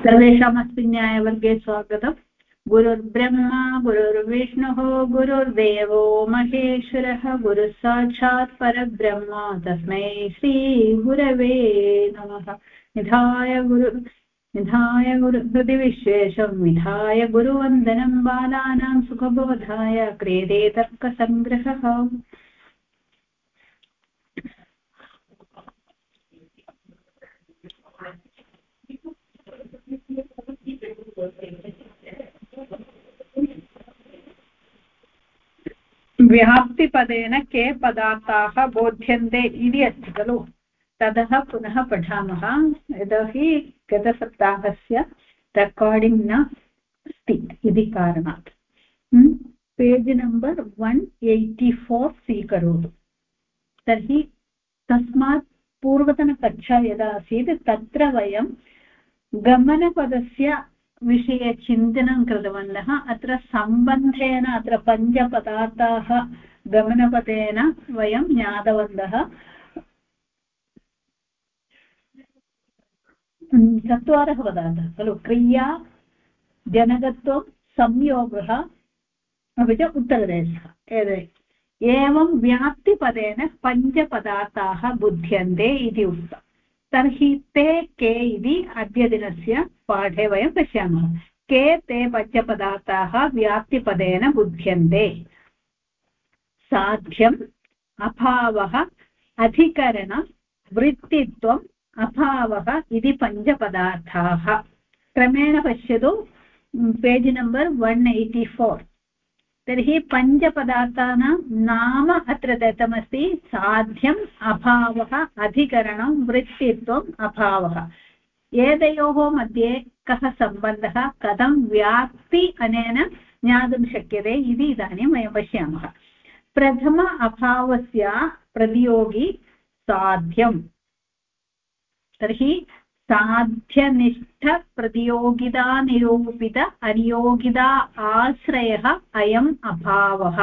सर्वेषामस्मिन् न्यायवर्गे स्वागतम्। गुरुर्ब्रह्मा गुरुर्विष्णुः गुरुर्देवो महेश्वरः गुरुः साक्षात् परब्रह्म तस्मै श्रीगुरवे नमः। निधाय गुरु हृदि विश्वेशं विधाय गुरुवन्दनं बालानां सुखबोधाय क्रियते तर्कसङ्ग्रहः। व्याप्तिपदेन के पदार्थाः बोध्यन्ते इति अस्ति खलु। ततः पुनः पठामः। यतोहि गतसप्ताहस्य रेकार्डिङ्ग् न अस्ति इति कारणात्। पेज् नम्बर् 184 स्वीकरोतु। तर्हि तस्मात् पूर्वतनकक्षा यदा आसीत् तत्र वयं गमनपदस्य विषये चिन्तनं कृतवन्तः। अत्र सम्बन्धेन अत्र पञ्चपदार्थाः गमनपदेन वयं ज्ञातवन्तः। चत्वारः पदार्थाः खलु। क्रिया, जनकत्वं, संयोगः अपि च उत्तरदेशः। एवं व्याप्तिपदेन पञ्चपदार्थाः बुध्यन्ते इति उक्तम्। तर्हि ते के इति अद्यदिनस्य पाठे वयं पश्यामः। के ते पञ्चपदार्थाः व्याप्तिपदेन बुध्यन्ते? साध्यम्, अभावः, अधिकरणं, वृत्तित्वम्, अभावः इति पञ्चपदार्थाः। क्रमेण पश्यतु, पेज् नम्बर् 184। तर्हि पञ्चपदार्थानां नाम अत्र दत्तमस्ति। साध्यम्, अभावः, अधिकरणं, वृत्तित्वम्, अभावः। एतयोः मध्ये कः सम्बन्धः, कथं व्याप्ति अनेन ज्ञातुं शक्यते इति इदानीं वयं पश्यामः। प्रथम अभावस्य प्रतियोगी साध्यम्। तर्हि साध्यनिष्ठप्रतियोगितानिरूपित अनियोगिता आश्रयः अयम् अभावः।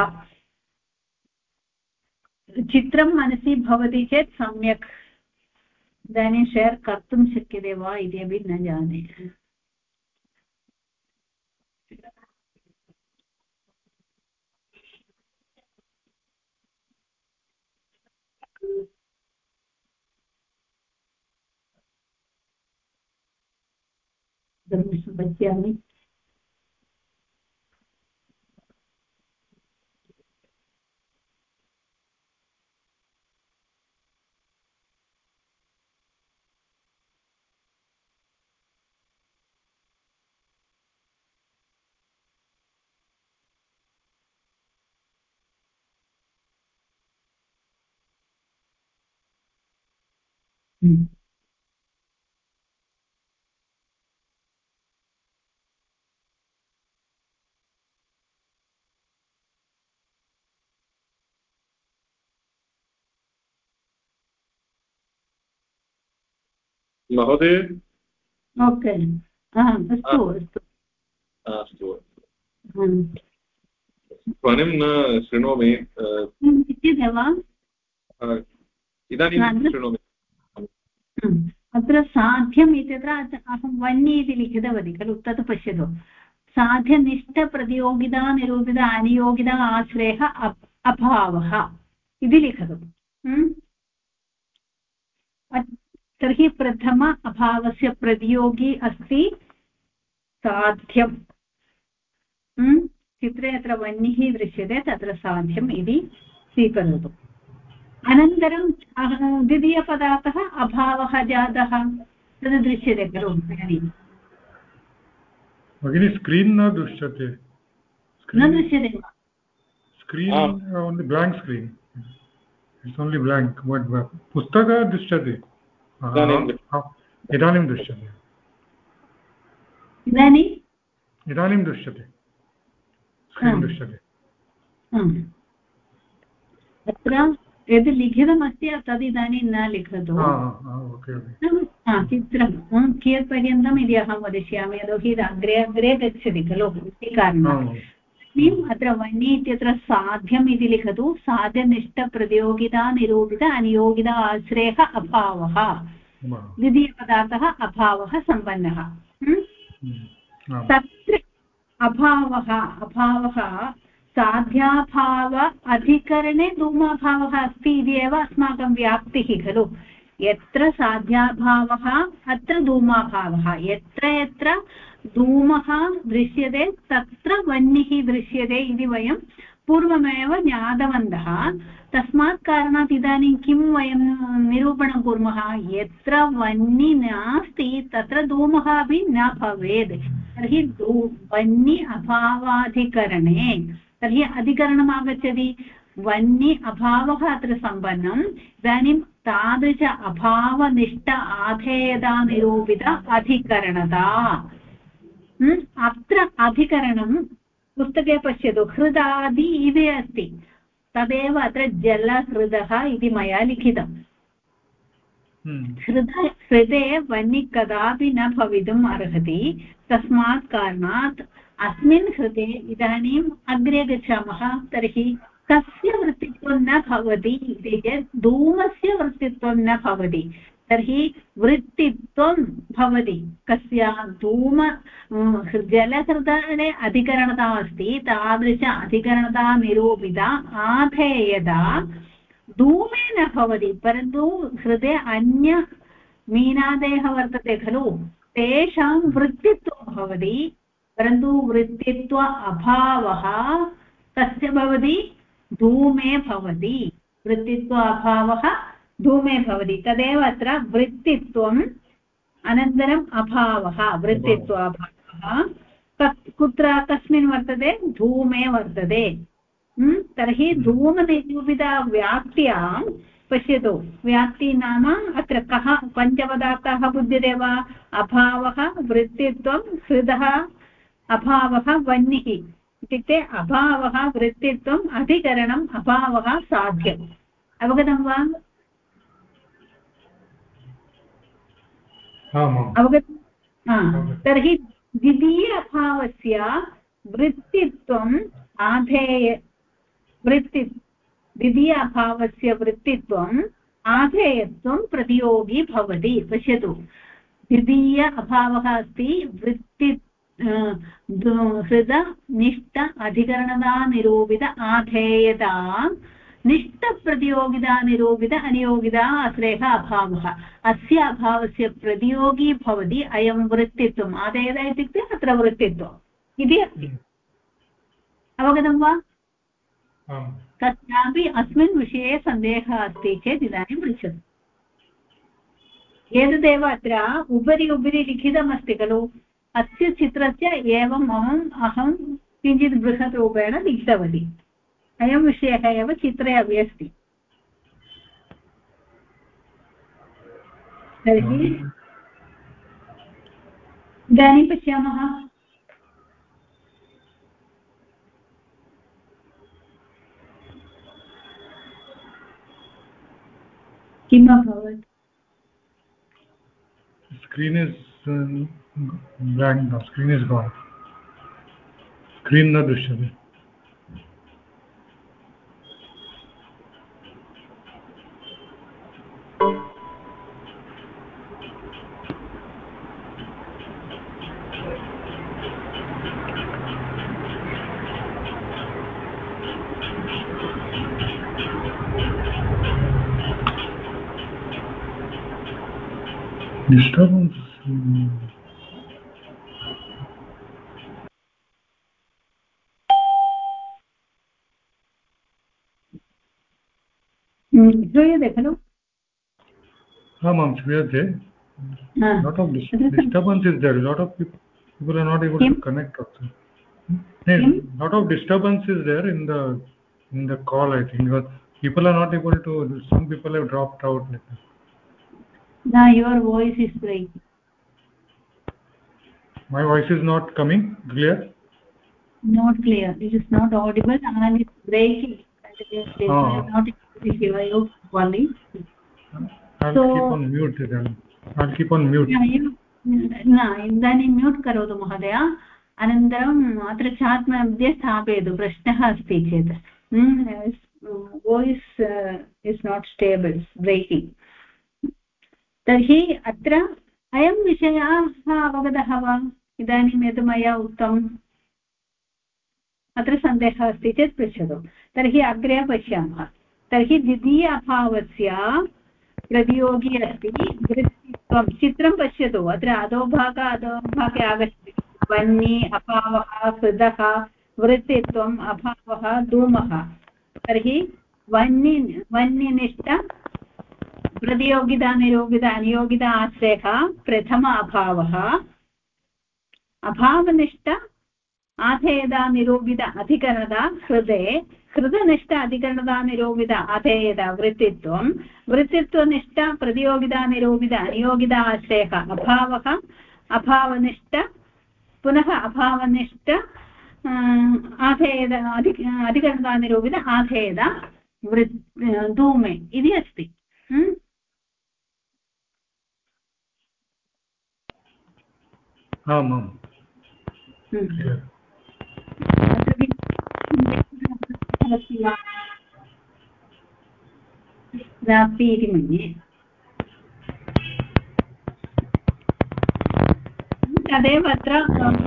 चित्रं मनसि भवति चेत् सम्यक् इदानीं शेर् कर्तुं शक्यते वा इति अपि न जाने। पश्यामि। महोदय ओके, अस्तु अस्तु अस्तु। ध्वनिं न शृणोमि। इदानीं शृणोमि। अत्र साध्यम् इत्यत्र अहं वन्य इति लिखितवती खलु, तत् पश्यतु। साध्यनिष्ठप्रतियोगितानिरूपित अनियोगिता आश्रयः अभावः इति लिखतु। तर्हि प्रथम अभावस्य प्रतियोगी अस्ति साध्यम्। चित्रे अत्र वह्निः दृश्यते, तत्र साध्यम् इति स्वीकरोतु। अनन्तरं द्वितीयपदार्थः अभावः जातः, तद् दृश्यते खलु इदानीं। भगिनी स्क्रीन् न दृश्यते। न दृश्यते वा? Screen only blank screen, it's only blank. पुस्तकं दृश्यते। इदानीं दृश्यते। इदानीं दृश्यते, स्क्रीन् दृश्यते। अत्र यद् लिखितमस्ति तद् इदानीं न लिखतु। चित्रं कियत्पर्यन्तम् इति अहं वदिष्यामि, यतोहि अग्रे अग्रे गच्छति खलु इति कारणात्। अत्र वह्नि इत्यत्र साध्यम् इति लिखतु। साध्यनिष्ठप्रतियोगितानिरूपित अनियोगिता आश्रयः अभावः। द्वितीयपदार्थः अभावः सम्पन्नः। तत्र अभावः साध्याभाव अधिकरणे धूमाभावः अस्ति इति एव अस्माकं व्याप्तिः खलु यत्र साध्याभावः अत्र धूमाभावः यत्र यत्र धूमः दृश्यते तत्र वह्निः दृश्यते इति वयं पूर्वमेव ज्ञातवन्तः तस्मात् कारणात् इदानीं किं वयं निरूपणं कुर्मः यत्र वह्नि नास्ति तत्र धूमः अपि न भवेत् तर्हि वह्नि अभावाधिकरणे तर्हि अधिकरणम् आगच्छति वह्नि अभावः अत्र सम्पन्नम् इदानीं तादृश अभावनिष्ठ आधेयता निरूपित अधिकरणता अत्र अधिकरणं पुस्तके पश्यतु हृदादि इति अस्ति तदेव अत्र जलहृदः इति मया लिखितम् हृदे वह्नि कदापि न भवितुम् अर्हति तस्मात् कारणात् अस्मिन् हृदे इदानीम् अग्रे गच्छामः तर्हि कस्य वृत्तित्वं न भवति इति चेत् धूमस्य वृत्तित्वं न भवति तर्हि वृत्तित्वं भवति कस्य धूम जलहृदये अधिकरणता अस्ति तादृश अधिकरणता निरूपिता आधेयता धूमे न भवति परन्तु हृदे अन्य मीनादयः वर्तते खलु तेषां वृत्तित्वं भवति परन्तु वृत्तित्व अभावः कस्य भवति धूमे भवति वृत्तित्व अभावः धूमे भवति तदेव अत्र वृत्तित्वम् अनन्तरम् अभावः वृत्तित्व अभावः कुत्र कस्मिन् वर्तते धूमे वर्तते तर्हि धूमनिरूपिता व्याप्त्यां पश्यतु व्याप्ति नाम अत्र कः पञ्चपदार्थाः बुध्यते वा अभावः वृत्तित्वं हृदः अभावः वह्निः इत्युक्ते अभावः वृत्तित्वम् अधिकरणम् अभावः साध्यम् अवगतं वा अवगतं तर्हि द्वितीय अभावस्य वृत्तित्वम् आधेय द्वितीय अभावस्य वृत्तित्वम् आधेयत्वं प्रतियोगी भवति पश्यतु द्वितीय अभावः अस्ति वृत्ति हृद निष्ठ अधिकरणता निरूपित आधेयता निष्ठप्रतियोगिता निरूपित अनियोगिता आश्रयः अभावः अस्य अभावस्य प्रतियोगी भवति अयं वृत्तित्वम् आधेयता इत्युक्ते अत्र वृत्तित्वम् इति अस्ति अवगतं वा कस्यापि अस्मिन् विषये सन्देहः अस्ति चेत् इदानीं पृच्छतु एतदेव अत्र उपरि उपरि लिखितमस्ति खलु अस्य चित्रस्य एवम् अहं किञ्चित् बृहत् रूपेण लिखितवती अयं विषयः एव चित्रे अपि अस्ति तर्हि इदानीं पश्यामः किम् अभवत् screen is blank now screen is gone screen na drishyate disturbance श्रूयते खलु आमां श्रूयते lot of disturbance is there lot of people are not able to connect also lot of disturbance is there in the call I think because people are not able to some people have dropped out like that. Now your voice is breaking. My voice is not coming clear? Not clear. It is not audible and it's breaking. Not able to hear you properly. I'll keep on mute then. I'll keep on mute. इदानीं mute करोतु महोदय अनन्तरम् अत्र chat मध्ये स्थापयतु प्रश्नः अस्ति चेत् voice is not stable breaking तर्हि अत्र अयं विषयः अवगतः वा इदानीं यद् मया उक्तम् अत्र सन्देहः अस्ति चेत् पृच्छतु तर्हि अग्रे पश्यामः तर्हि द्वितीय अभावस्य प्रतियोगी अस्ति वृत्तित्वं चित्रं पश्यतु अत्र अधोभागे आगच्छति वह्नि अभावः हृदः वृत्तित्वम् अभावः धूमः तर्हि वह्निनिष्ठ प्रतियोगिता निरोगिता अनियोगिता आश्रयः प्रथम अभावः अभावनिष्ठ आधेयता निरूपित अधिकरणता हृदे हृदनिष्ठ अधिकरणता निरूपित आधेयता वृत्तित्वं वृत्तित्वनिष्ठ प्रतियोगिता निरूपित अनियोगिता आश्रयः अभावः अभावनिष्ठ पुनः अभावनिष्ठ आधेयता अधिकरणता निरूपित आधेयता धूमे इति अस्ति आमाम् नास्ति इति मन्ये तदेव अत्र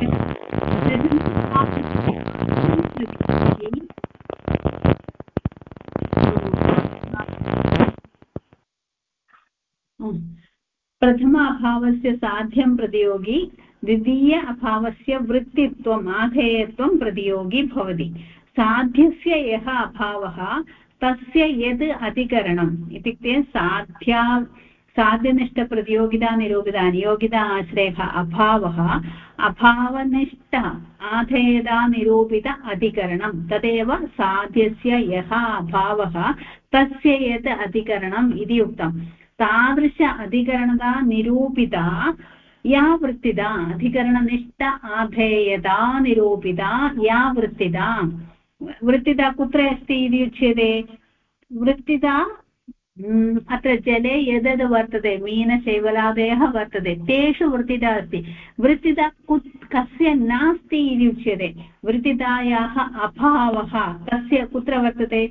प्रथम अभावस्य साध्यं प्रतियोगी द्वितीय अभावस्य वृत्तित्वम् आधेयत्वं प्रतियोगी भवति साध्यस्य यः अभावः तस्य यद् अधिकरणम् इत्युक्ते साध्यनिष्ठप्रतियोगिता निरूपिता अनियोगिता आश्रयः अभावः अभावनिष्ठ आधेयता निरूपित अधिकरणं तदेव साध्यस्य यः अभावः तस्य यत् अधिकरणम् इति उक्तम् तादृश अधिकरणता निरूपिता या वृत्तिदा अधिकरणनिष्ठ आधेयता निरूपिता या वृत्तिदा कुत्र अस्ति इति उच्यते वृत्तिदा अत्र जले यद् वर्तते मीनशैवलादयः वर्तते तेषु वृत्तिदा अस्ति वृत्तिदा कस्य नास्ति इति उच्यते वृत्तिदायाः अभावः कस्य कुत्र वर्तते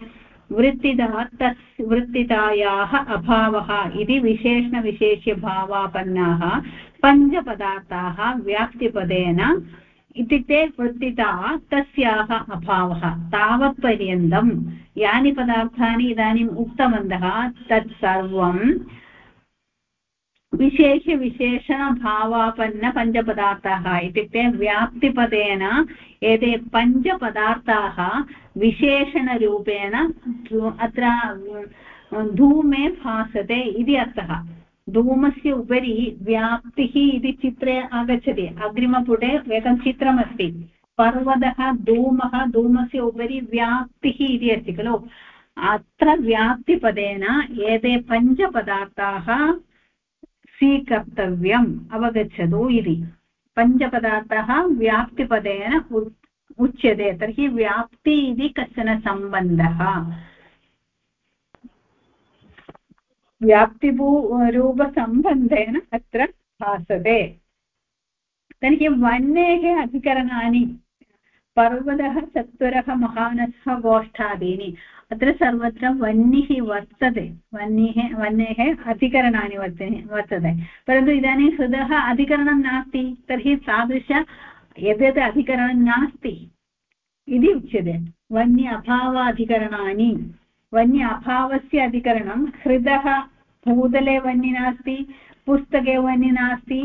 वृत्तिदायाः अभावः इति विशेषणविशेष्यभावापन्नाः पञ्चपदार्थाः व्याप्तिपदेन इत्युक्ते वृत्तिता तस्याः अभावः तावत्पर्यन्तं यानि पदार्थानि इदानीम् उक्तवन्तः तत्सर्वं विशेषविशेषणभावापन्नपञ्चपदार्थाः इत्युक्ते व्याप्तिपदेन एते पञ्चपदार्थाः विशेषणरूपेण अत्र धूमे भासते इति अर्थः धूमस्य उपरि व्याप्तिः इति चित्रे आगच्छति अग्रिमपुटे एकं चित्रमस्ति पर्वतः धूमः धूमस्य उपरि व्याप्तिः इति अस्ति खलु अत्र व्याप्तिपदेन एते पञ्चपदार्थाः स्वीकर्तव्यम् अवगच्छतु इति पञ्चपदार्थाः व्याप्तिपदेन उच्यते तर्हि व्याप्ति इति कश्चन सम्बन्धः व्याप्तिरूपसम्बन्धेन अत्र भासते तर्हि वह्नेः अधिकरणानि पर्वतः चत्वरः महानसः गोष्ठादीनि अत्र सर्वत्र वह्निः वर्तते वह्नेः अधिकरणानि वर्तते परन्तु इदानीं हृदः अधिकरणं नास्ति तर्हि तादृश यद्यत् अधिकरणं नास्ति इति उच्यते वह्नि अभावाधिकरणानि वह्नि अभावस्य अधिकरणं हृदः भूतले वह्नि नास्ति पुस्तके वह्नि नास्ति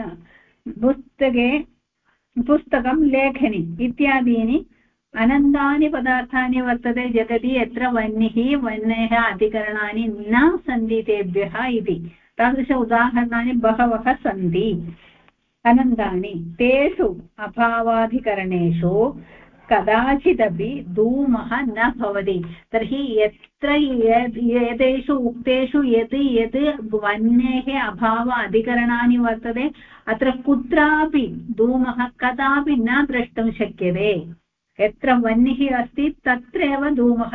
पुस्तकं लेखनी इत्यादीनि अनन्तानि पदार्थानि वर्तते जगति यत्र वह्नेः अधिकरणानि न सन्ति तेभ्यः इति तादृश उदाहरणानि बहवः सन्ति अनन्तानि तेषु अभावाधिकरणेषु कदाचिदपि धूमः न भवति तर्हि यत्र एतेषु उक्तेषु यद् वह्नेः अभाव अधिकरणानि वर्तते अत्र कुत्रापि धूमः कदापि न द्रष्टुं शक्यते यत्र वह्निः अस्ति तत्रैव धूमः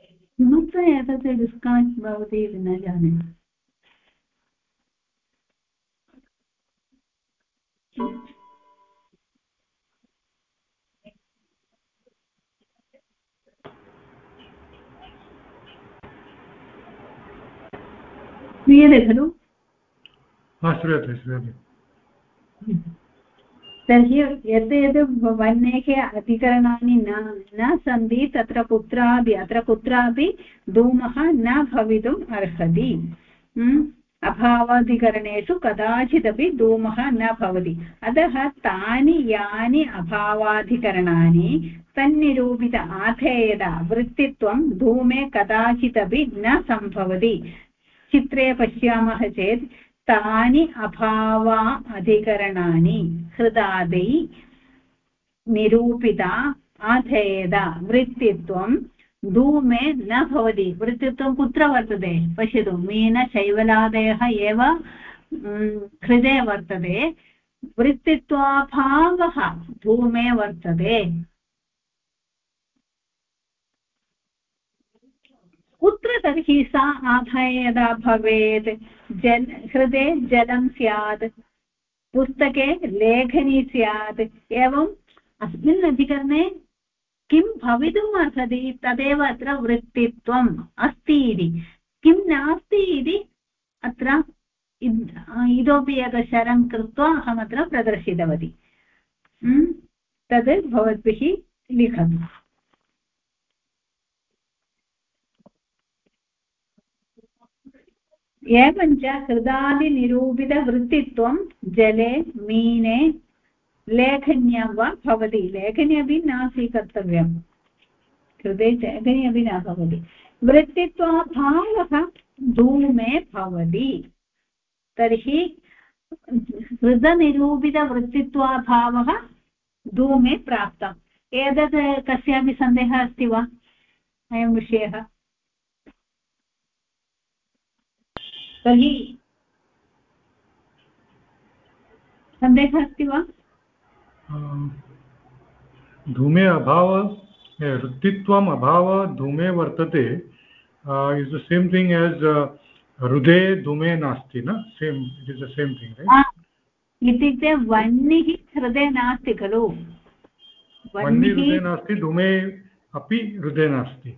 किमर्थम् एतत् डिस्कनेक्ट् भवति इति न जाने। श्रूयते खलु? श्रूयते श्रूयते। तर्हि यद् यद् वन्येः अधिकरणानि न सन्ति तत्र कुत्रापि अत्र कुत्रापि धूमः न भवितुम् अर्हति। अभावाधिकरणेषु कदाचिदपि धूमः न भवति। अतः तानि यानि अभावाधिकरणानि तन्निरूपित आधेयता वृत्तित्वं धूमे कदाचिदपि न सम्भवति। चित्रे पश्यामः चेत् तानि अभावा अधिकरणानि हृदादि निरूपिता आधेयता वृत्तित्वं धूमे न भवति। वृत्तित्वं कुत्र वर्तते पश्यतु, मीनशैवलादयः एव हृदे वर्तते। वृत्तित्वाभावः धूमे वर्तते। कुत्र तर्हि सा आधेयता भवेत्? हृदे जलं स्यात्, पुस्तके लेखनी स्यात्। एवम् अस्मिन् अधिकरणे किं भवितुम् अर्हति तदेव अत्र वृत्तित्वम् अस्ति इति। किं नास्ति इति अत्र इतोपि एकशरं कृत्वा अहमत्र प्रदर्शितवती। तद् भवद्भिः लिखतु। एवञ्च हृदादिनिरूपितवृत्तित्वं जले मीने लेखन्यां वा भवति। लेखनी अपि न स्वीकर्तव्यं, हृदे लेखनी अपि न भवति। वृत्तित्वाभावः धूमे भवति। तर्हि हृदनिरूपितवृत्तित्वाभावः धूमे प्राप्तम्। एतत् कस्यापि सन्देहः अस्ति वा? अयं विषयः तर्हि सन्देहः अस्ति वा? धूमे अभाव वृत्तित्वम् अभाव धूमे वर्तते is the same thing as हृदे धूमे नास्ति न? Same, it is the same thing right? इत्युक्ते वह्निः हृदे नास्ति खलु? वह्निः हृदे नास्ति, धूमे अपि हृदे नास्ति।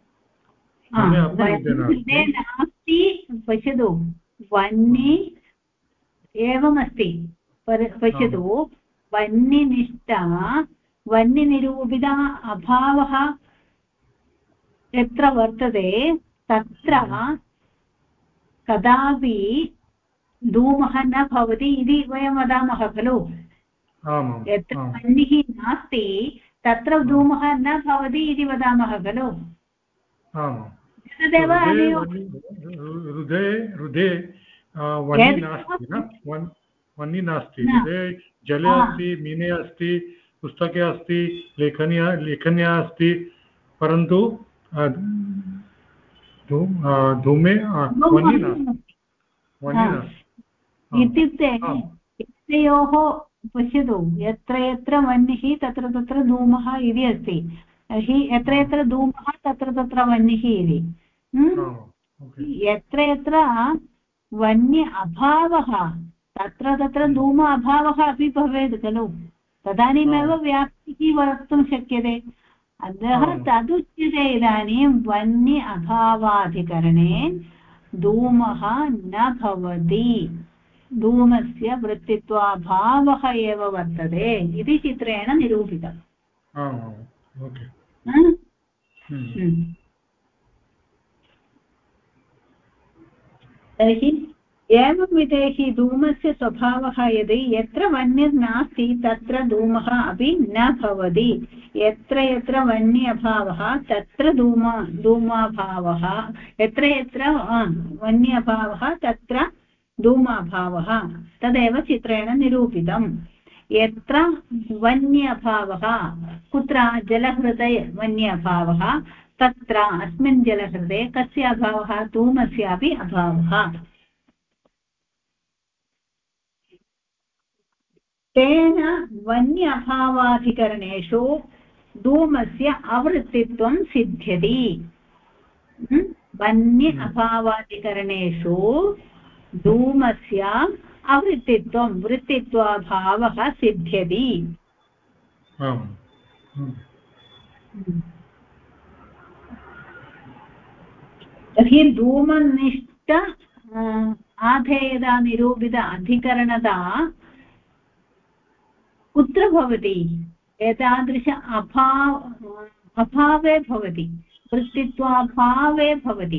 हृदे नास्ति। पश्यतु, वह्नि एवमस्ति। पश्यतु, वह्निनिष्ठा वह्निनिरूपिता अभावः यत्र वर्तते तत्र कदापि धूमः न भवति इति वयं वदामः खलु? यत्र वह्निः नास्ति तत्र धूमः न भवति इति वदामः खलु? तदेव हृदे वह्नि नास्ति न? वह्नि नास्ति, हृदे जले अस्ति, मीने अस्ति, पुस्तके अस्ति, लेखन्या अस्ति, परन्तु धूमे वह्नि नास्ति। इत्युक्ते एतयोः पश्यतु, यत्र यत्र वह्निः तत्र तत्र धूमः इति अस्ति। तर्हि यत्र यत्र धूमः तत्र तत्र वह्निः इति। यत्र यत्र वह्नि अभावः तत्र तत्र धूम अभावः अपि भवेत् खलु? तदानीमेव व्याप्तिः वक्तुं शक्यते। अतः तदुच्यते इदानीं वह्नि अभावाधिकरणे धूमः न भवति, धूमस्य वृत्तित्वाभावः एव वर्तते इति चित्रेण निरूपितम्। तर्हि एवंविधे हि धूमस्य स्वभावः यदि यत्र वह्निर्नास्ति तत्र धूमः अपि न भवति। यत्र यत्र वह्नि अभावः तत्र धूमाभावः, यत्र यत्र वह्नि अभावः तत्र धूमाभावः, तदेव चित्रेण निरूपितम्। यत्र वह्नि अभावः, कुत्र जलहृदे वह्नि अभावः, तत्र अस्मिन् जलहृदे कस्य अभावः? धूमस्यापि अभावः। तेन वह्नि अभावाधिकरणेषु धूमस्य अवृत्तित्वं सिद्ध्यति। वन्य अभावादिकरणेषु धूमस्य अवृत्तित्वं वृत्तित्वाभावः सिद्ध्यति। तर्हि धूमनिष्ठ आधेयता निरूपित अधिकरणता कुत्र भवति? एतादृश अभावे भवति, वृत्तित्वाभावे भवति।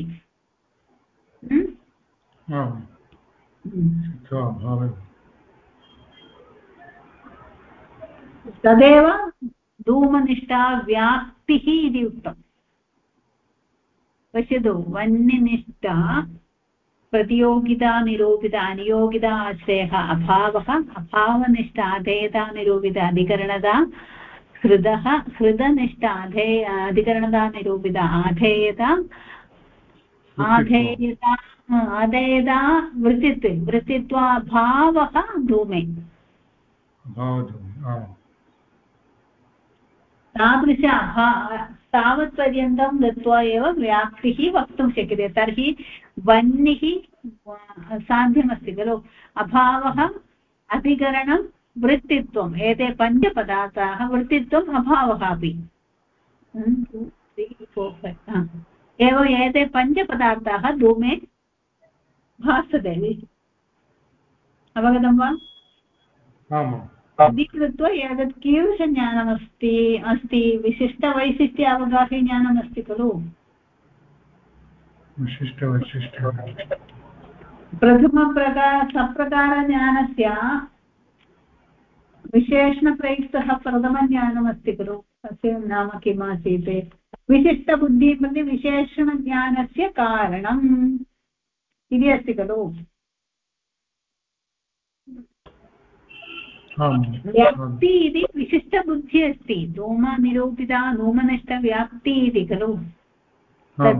तदेव धूमनिष्ठा व्याप्तिः इति उक्तम्। पश्यतु, वन्यनिष्ठा प्रतियोगिता निरूपित अनियोगिता आश्रयः अभावः, अभावनिष्ठ आधेयता निरूपित अधिकरणता हृदः, हृदनिष्ठ अधिकरणता निरूपित आधेयता, आधेयता वृत्तित्वाभावः धूमे। तादृश तावत्पर्यन्तं गत्वा एव व्याप्तिः वक्तुं शक्यते। तर्हि वह्निः साध्यमस्ति खलु, अभावः, अधिकरणं, वृत्तित्वम्, एते पञ्चपदार्थाः, वृत्तित्वम् अभावः अपि। एवम् एते पञ्चपदार्थाः धूमे भासते। अवगतं वा? इति कृत्वा एतत् कीदृशज्ञानमस्ति? विशिष्टवैशिष्ट्य अवगाह्यज्ञानमस्ति खलु। सप्रकारज्ञानस्य विशेषणप्रयुक्तः प्रथमज्ञानमस्ति खलु। तस्य नाम किम् आसीत्? विशिष्टबुद्धिः प्रति विशेषणज्ञानस्य कारणम् इति अस्ति खलु। व्याप्ति इति विशिष्टबुद्धिः अस्ति। धूमनिरूपिता धूमनिष्ठव्याप्ति इति खलु। तद्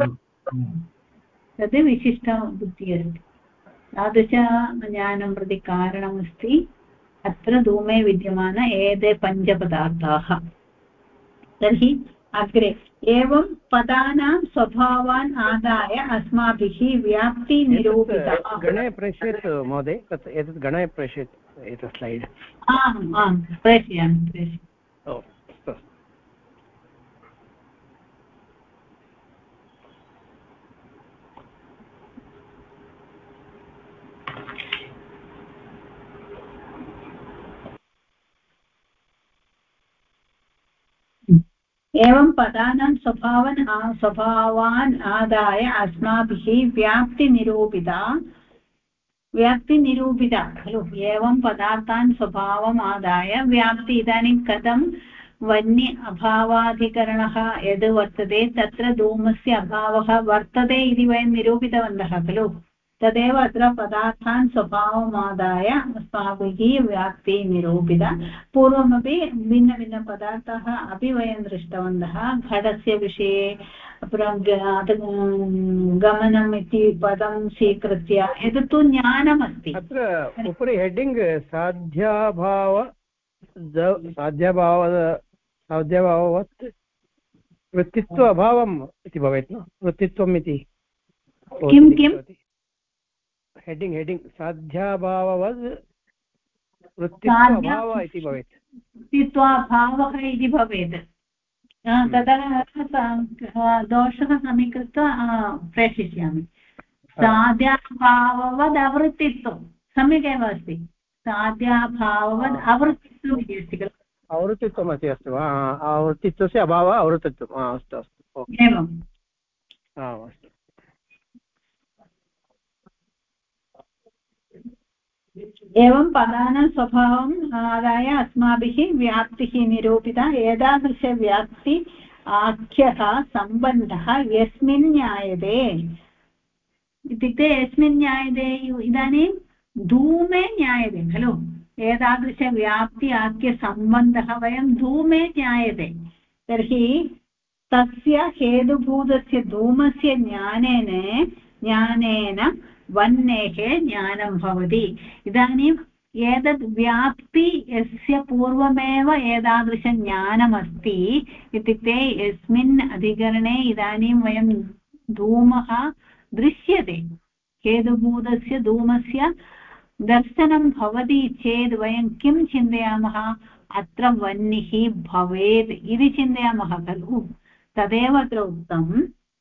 विशिष्टबुद्धिः अस्ति। तादृशज्ञानं प्रति कारणमस्ति अत्र धूमे विद्यमान एते पञ्चपदार्थाः। तर्हि अग्रे एवं पदानां स्वभावान् आदाय अस्माभिः व्याप्तिनिरूपितः। गणे प्रेषयतु महोदय, तत् एतत् गणे प्रेषयतु एतत् स्लैड्। आम् प्रेषयामि। एवं पदानां स्वभावान् आदाय अस्माभिः व्याप्तिनिरूपिता खलु। एवं पदार्थान् स्वभावम् आदाय व्याप्ति। इदानीं कथं वन्य अभावाधिकरणः यद् वर्तते तत्र धूमस्य अभावः वर्तते इति वयं निरूपितवन्तः खलु। तदेव अत्र पदार्थान् स्वभावमादाय अस्माभिः व्याप्तिनिरूपिता। पूर्वमपि भिन्नभिन्नपदार्थाः अपि वयं दृष्टवन्तः। घटस्य विषये गमनम् इति पदं स्वीकृत्य एतत् तु ज्ञानमस्ति। अत्र उपरि हेडिङ्ग् साध्यभाववत् वृत्तित्व अभावम् इति भवेत् न? वृत्तित्वम् इति किं हेडिङ्ग् साध्याभाववद् वृत्तित्वाभावः इति भवेत्। वृत्तित्वाभावः इति भवेत्। तदा दोषः समीकृत्य प्रेषयिष्यामि। साध्याभाववद् अवृत्तित्वं सम्यक् एव अस्ति। साध्याभाववद् अवृत्तित्वम् इति अस्ति खलु। आवृत्तित्वमस्ति, अस्तु वा? आवृत्तित्वस्य अभावः आवृत्तित्वम्, अस्तु अस्तु एवम् अस्तु। एवं पदानां स्वभावम् आदाय अस्माभिः व्याप्तिः निरूपिता। एतादृशव्याप्ति आख्यः सम्बन्धः यस्मिन् ज्ञायते इत्युक्ते यस्मिन् ज्ञायते इदानीं धूमे ज्ञायते खलु। एतादृशव्याप्ति आख्यसम्बन्धः वयं धूमे ज्ञायते। तर्हि तस्य हेतुभूतस्य धूमस्य ज्ञानेन वह्नेः ज्ञानं भवति। इदानीम् एतद् व्याप्ति यस्य पूर्वमेव एतादृशज्ञानमस्ति इत्युक्ते यस्मिन् अधिकरणे इदानीं वयं धूमः दृश्यते हेतुभूतस्य धूमस्य दर्शनं भवति चेत् वयं किं चिन्तयामः अत्र वह्निः भवेत् इति चिन्तयामः खलु तदेव अत्र उक्तं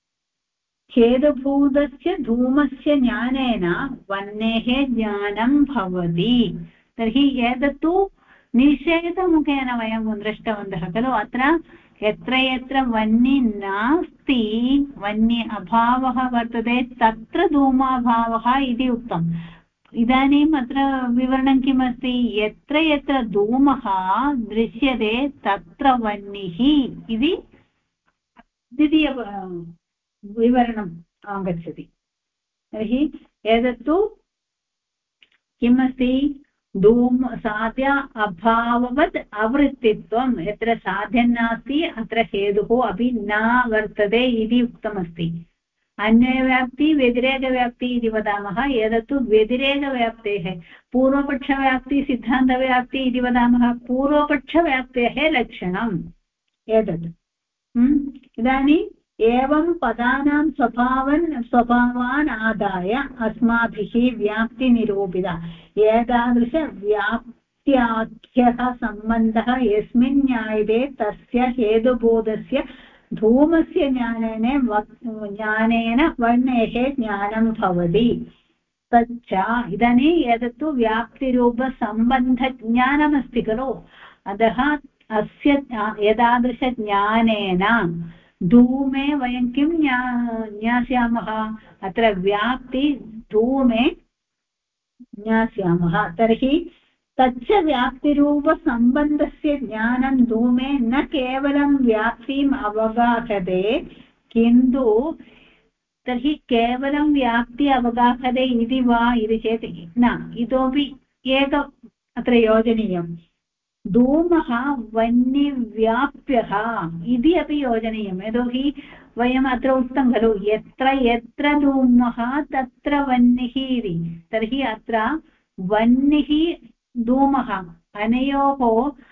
हेतुभूतस्य धूमस्य ज्ञानेन वह्नेः ज्ञानं भवति तर्हि एतत्तु निषेधमुखेन वयं दृष्टवन्तः खलु अत्र यत्र यत्र वह्नि नास्ति वह्नि अभावः वर्तते तत्र धूमाभावः इति उक्तम् इदानीम् अत्र विवरणं किमस्ति यत्र यत्र धूमः दृश्यते तत्र वह्निः इति द्वितीय विवरणम् आगच्छति तर्हि एतत्तु किम् अस्ति धूम साध्य अभाववत् अवृत्तित्वं यत्र साध्यं नास्ति अत्र हेतुः अपि न वर्तते इति उक्तमस्ति अन्वयव्याप्ति व्यतिरेकव्याप्ति इति वदामः एतत्तु व्यतिरेकव्याप्तेः पूर्वपक्षव्याप्ति सिद्धान्तव्याप्ति इति वदामः पूर्वपक्षव्याप्तेः लक्षणम् एतत् इदानीम् एवं पदानां स्वभावान् आदाय अस्माभिः व्याप्ति निरूपिता एतादृशव्याप्त्याख्यः सम्बन्धः यस्मिन् ज्ञायते तस्य हेतुबोधस्य धूमस्य ज्ञानेन वर्णेः ज्ञानं भवति तच्च इदानीम् एतत्तु व्याप्तिरूपसम्बन्धज्ञानमस्ति खलु अतः अस्य एतादृशज्ञानेन धूमे वयं किं ज्ञास्यामः अत्र व्याप्ति धूमे ज्ञास्यामः तर्हि तच्च व्याप्तिरूपसम्बन्धस्य ज्ञानं धूमे न केवलं व्याप्तिम् अवगाहते किन्तु तर्हि केवलं व्याप्ति अवगाहते इति वा इति चेत् न इतोपि एक अत्र योजनीयम् धूमः वह्निव्याप्यः इति अपि योजनीयम् यतोहि वयम् अत्र उक्तं खलु यत्र यत्र धूमः तत्र वह्निः इति तर्हि अत्र वह्निः धूमः अनयोः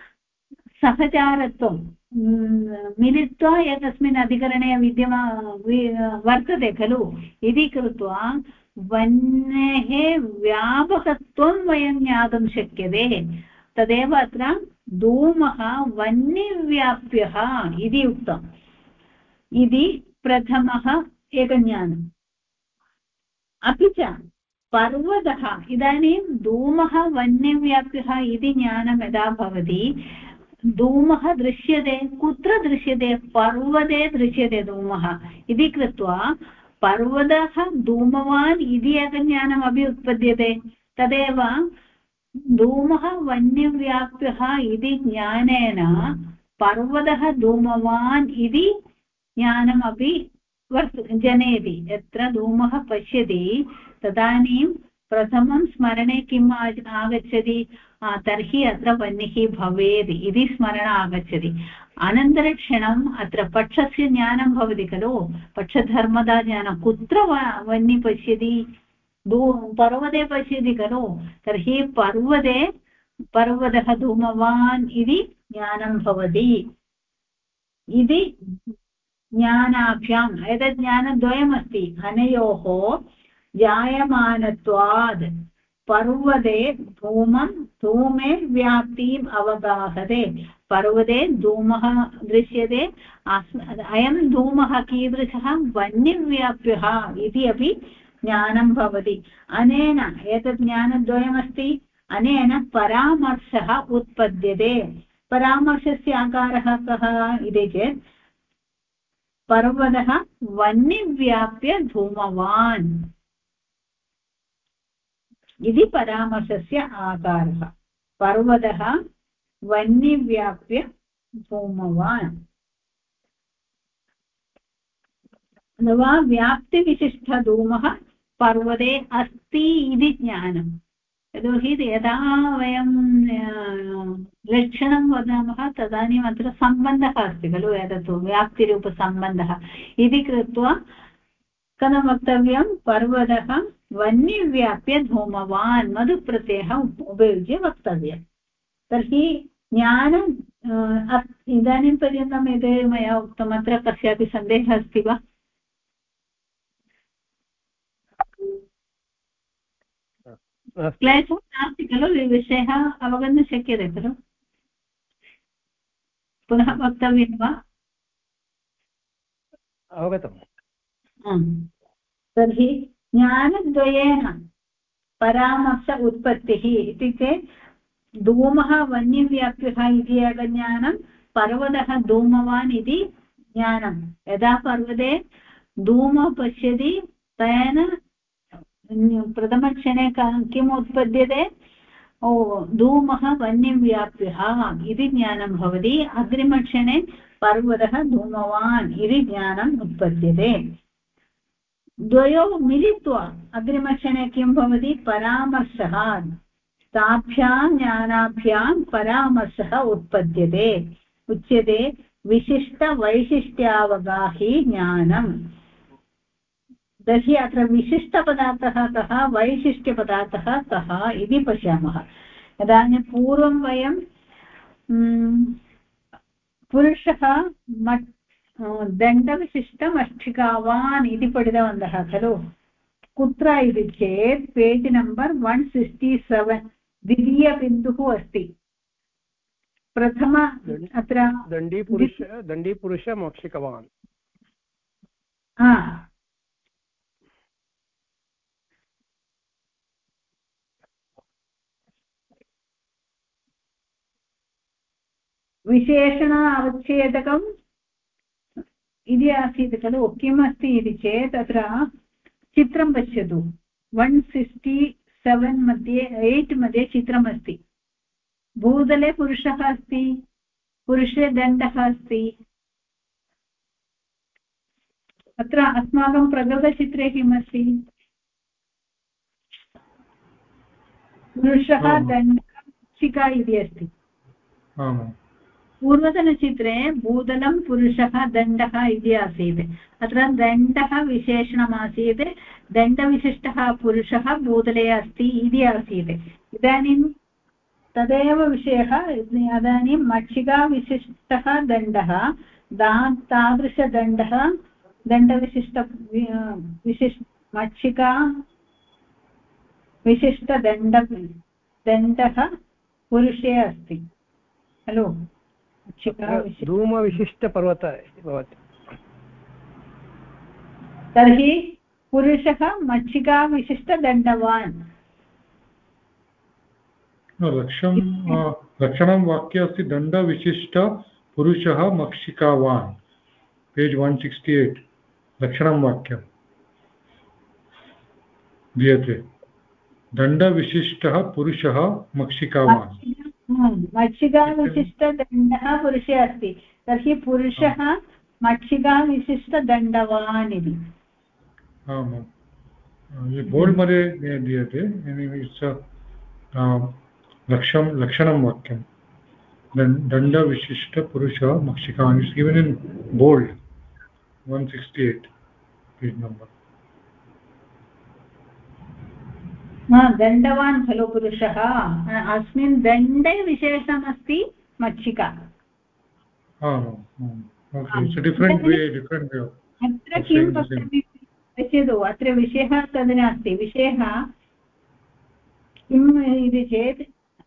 सहचारत्वं मिलित्वा एकस्मिन् अधिकरणे वर्तते खलु इति कृत्वा वह्नेः व्यापकत्वं वयं ज्ञातुं शक्यते तदेव अत्र धूमः वह्निव्याप्यः इति उक्तम् इति प्रथमः एकज्ञानम् अपि च पर्वतः इदानीं धूमः वह्निव्याप्यः इति ज्ञानं यदा भवति धूमः दृश्यते कुत्र दृश्यते पर्वते दृश्यते धूमः इति कृत्वा पर्वतः धूमवान् इति एकज्ञानमपि उत्पद्यते तदेव धूमः वह्निव्याप्यः इति ज्ञानेन पर्वतः धूमवान् इति ज्ञानमपि जनयति यत्र धूमः पश्यति तदानीं प्रथमं स्मरणे किम् आगच्छति तर्हि अत्र वह्निः भवेत् इति स्मरण आगच्छति अनन्तरक्षणम् अत्र पक्षस्य ज्ञानं भवति खलु पक्षधर्मदा ज्ञानं कुत्र वह्निः पश्यति पर्वते पश्यति खलु तर्हि पर्वतः धूमवान् इति ज्ञानं भवति इति ज्ञानाभ्याम् एतत् ज्ञानद्वयमस्ति अनयोः जायमानत्वात् पर्वते धूमे व्याप्तिम् अवगाहते पर्वते धूमः दृश्यते अयं धूमः कीदृशः वह्निव्याप्यः इति अपि ज्ञानं भवति अनेन एतत् ज्ञानद्वयमस्ति अनेन परामर्शः उत्पद्यते परामर्शस्य आकारः कः इति चेत् पर्वतः वह्निव्याप्य धूमवान् इति परामर्शस्य आकारः पर्वतः वह्निव्याप्य धूमवान् अथवा व्याप्तिविशिष्टधूमः पर्वते अस्ति इति ज्ञानम् यतोहि यदा वयं लक्षणं वदामः तदानीम् अत्र सम्बन्धः अस्ति खलु एतत् व्याप्तिरूपसम्बन्धः इति कृत्वा कथं वक्तव्यं पर्वतः वह्निव्याप्य धूमवान् मधुप्रत्ययः उपयुज्य वक्तव्यं तर्हि ज्ञानम् इदानीं पर्यन्तं यद् मया उक्तम् अत्र कस्यापि सन्देहः अस्ति वा क्लेशः नास्ति खलु विषयः अवगन्तुं शक्यते खलु पुनः वक्तव्यं वा अवगतम् तर्हि ज्ञानद्वयेन परामर्श उत्पत्तिः इत्युक्ते धूमः वह्निव्याप्यः इति एकज्ञानं पर्वतः धूमवान् इति ज्ञानं यदा पर्वते धूमः पश्यति तेन प्रथमक्षणे किम् उत्पद्यते ओ धूमः वह्निव्याप्यः इति ज्ञानं भवति अग्रिमक्षणे पर्वतः धूमवान् इति ज्ञानम् उत्पद्यते द्वयोः मिलित्वा अग्रिमक्षणे किं भवति परामर्शः ताभ्यां ज्ञानाभ्यां परामर्शः उत्पद्यते उच्यते विशिष्टवैशिष्ट्यावगाही ज्ञानम् तर्हि अत्र विशिष्टपदार्थः कः वैशिष्ट्यपदार्थः कः इति पश्यामः इदानीं पूर्वं वयं पुरुषः दण्डविशिष्टमष्टिकावान् इति पठितवन्तः खलु कुत्र इति चेत् पेज् नम्बर् 167 द्वितीयबिन्दुः अस्ति प्रथम अत्र दण्डीपुरुष मोक्षिकवान् विशेषण अवच्छेदकम् इति आसीत् खलु किमस्ति इति चेत् अत्र चित्रं पश्यतु 167 मध्ये 8 मध्ये चित्रमस्ति भूतले पुरुषः अस्ति पुरुषे दण्डः अस्ति अत्र अस्माकं प्रकृतचित्रे किमस्ति पुरुषः दण्डः शिखा इति अस्ति पूर्वतनचित्रे भूतलं पुरुषः दण्डः इति आसीत् अत्र दण्डः विशेषणमासीत् दण्डविशिष्टः पुरुषः भूतले अस्ति इति आसीत् इदानीं तदेव विषयः इदानीं मक्षिकाविशिष्टः दण्डः तादृशदण्डः मक्षिका विशिष्टदण्डः पुरुषे अस्ति खलु धूमविशिष्टपर्वत भवति तर्हि पुरुषः मक्षिकाविशिष्टदण्डवान् लक्षणं वाक्ये अस्ति दण्डविशिष्ट पुरुषः मक्षिकावान् पेज् 168 लक्षणं वाक्यं दीयते दण्डविशिष्टः पुरुषः मक्षिकावान् मक्षिकाविशिष्टदण्डः पुरुषे अस्ति तर्हि पुरुषः मक्षिकाविशिष्टदण्डवान् इति बोल्ड् मध्ये दीयते लक्षणं वाक्यं दण्डविशिष्टपुरुषः मक्षिकावान् is given in bold 168 page number दण्डवान् खलु पुरुषः अस्मिन् दण्डे विशेषणमस्ति मक्षिका अत्र किं वक्तव्यं पश्यतु अत्र विषयः तद् नास्ति विषयः किम् इति चेत्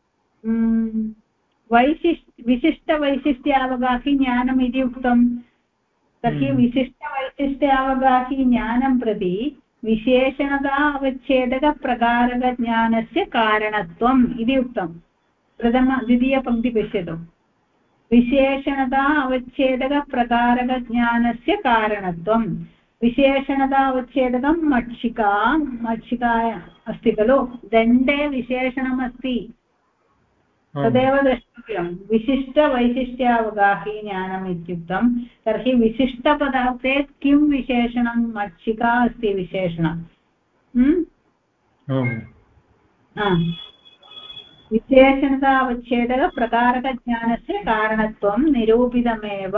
विशिष्टवैशिष्ट्यावगाही ज्ञानम् इति उक्तं तर्हि विशिष्टवैशिष्ट्यावगाही ज्ञानं प्रति विशेषणता अवच्छेदकप्रकारकज्ञानस्य कारणत्वम् इति उक्तं द्वितीयपङ्क्ति पश्यतु विशेषणता अवच्छेदकप्रकारकज्ञानस्य कारणत्वं विशेषणता अवच्छेदकं मक्षिका अस्ति खलु दण्डे विशेषणमस्ति तदेव द्रष्टव्यं विशिष्टवैशिष्ट्यावगाही ज्ञानम् इत्युक्तं तर्हि विशिष्टपदार्थे किं विशेषणं मक्षिका अस्ति विशेषणं विशेषणतावच्छेदकप्रकारकज्ञानस्य कारणत्वं निरूपितमेव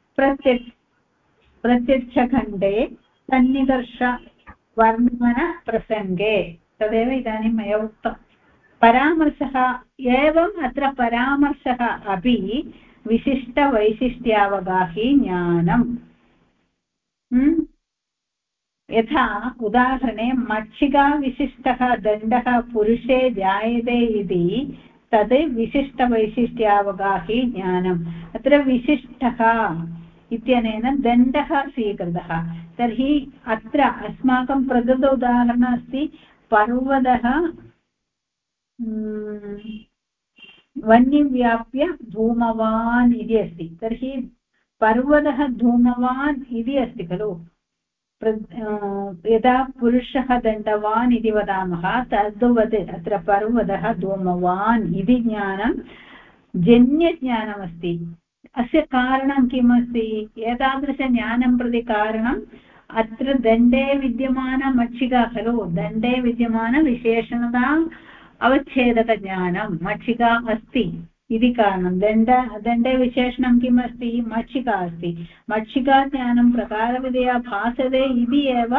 प्रत्यक्षखण्डे सन्निकर्षवर्णनप्रसङ्गे तदेव इदानीं मया उक्तम् परामर्शः एवम् अत्र परामर्शः अपि विशिष्टवैशिष्ट्यावगाही ज्ञानम् यथा उदाहरणे मक्षिकाविशिष्टः दण्डः पुरुषे जायते इति तद् विशिष्टवैशिष्ट्यावगाही ज्ञानम् अत्र विशिष्टः इत्यनेन दण्डः स्वीकृतः तर्हि अत्र अस्माकं प्रदत्त उदाहरणम् अस्ति पर्वतः वह्निव्याप्य धूमवान् इति अस्ति तर्हि पर्वतः धूमवान् इति अस्ति खलु यदा पुरुषः दण्डवान् इति वदामः तद्वत् अत्र पर्वतः धूमवान् इति ज्ञानं जन्यज्ञानमस्ति अस्य कारणं किम् अस्ति एतादृशज्ञानं प्रति कारणम् अत्र दण्डे विद्यमानमक्षिका खलु दण्डे विद्यमानविशेषणता अवच्छेदकज्ञानं मक्षिका अस्ति इति कारणं दण्डे विशेषणं किम् अस्ति मक्षिका अस्ति मक्षिकाज्ञानं प्रकारविधया भासते इति एव